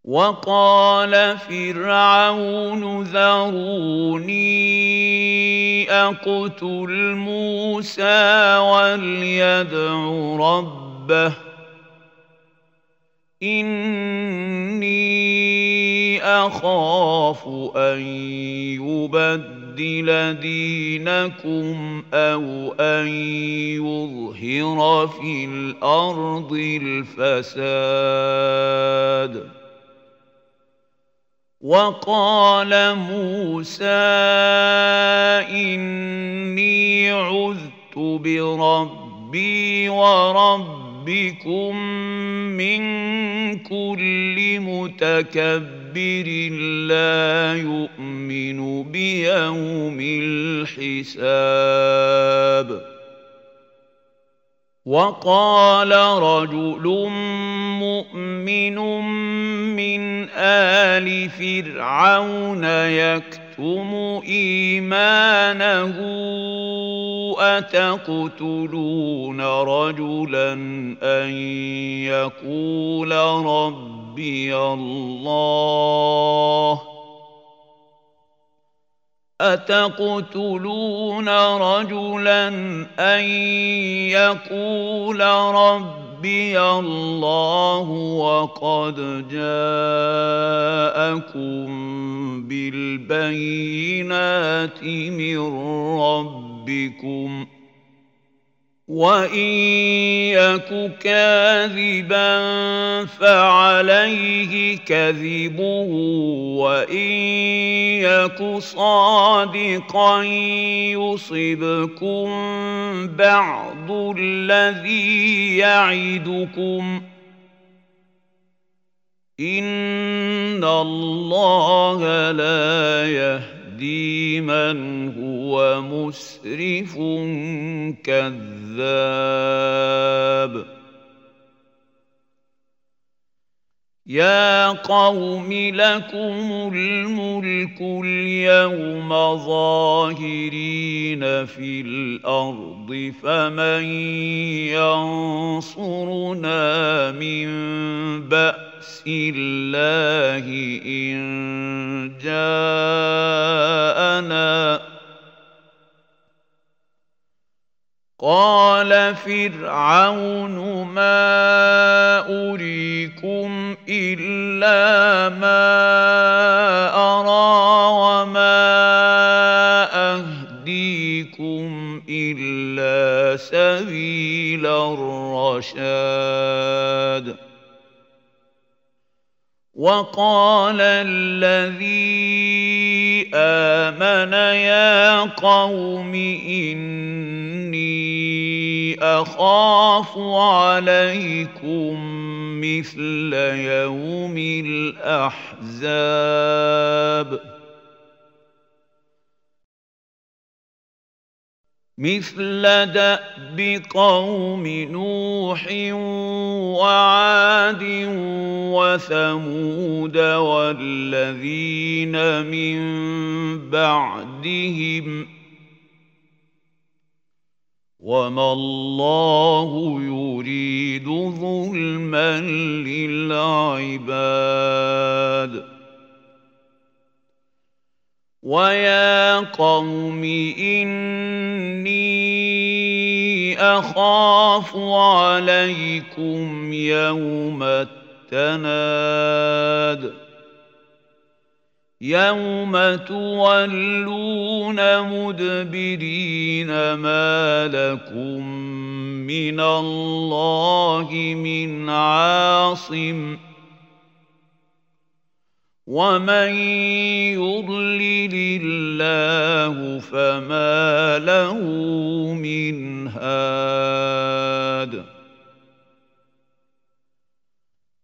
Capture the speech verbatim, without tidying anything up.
وقال فرعون ذروني أقتل موسى وليدع ربه إني أخاف أن يبدل دينكم أو أن يظهر في الأرض الفساد. وقال موسى إني عذت بربي وربكم من كل متكبر لا يؤمن بيوم الحساب. وقال رجل مؤمن من آل فرعون يكتم إيمانه أتقتلون رجلا أن يقول ربي الله أتقتلون رجلا أن يقول ربي الله وقد جاءكم بالبينات من ربكم وإن يك كاذبا فعليه كذبه وإن يك صادقا يصبكم بعض الذي يعدكم إن الله لا يهدي من هو مسرف كذاب. يا قوم لكم الملك اليوم ظاهرين في الأرض فمن ينصرنا من بأس الله إن جاءنا. قال فرعون ما أريكم إلا ما أرى وما أهديكم إلا سبيل الرشاد. وقال الذي آمن يا قوم إني أخاف عليكم مثل يوم الأحزاب مثل دأب قوم نوح وعاد وثمود والذين من بعدهم وما الله يريد ظلما للعباد. ويا قوم إني أخاف عليكم يوم التناد يوم تولون مدبرين ما لكم من الله من عاصم ومن يضلل الله فما له من هاد.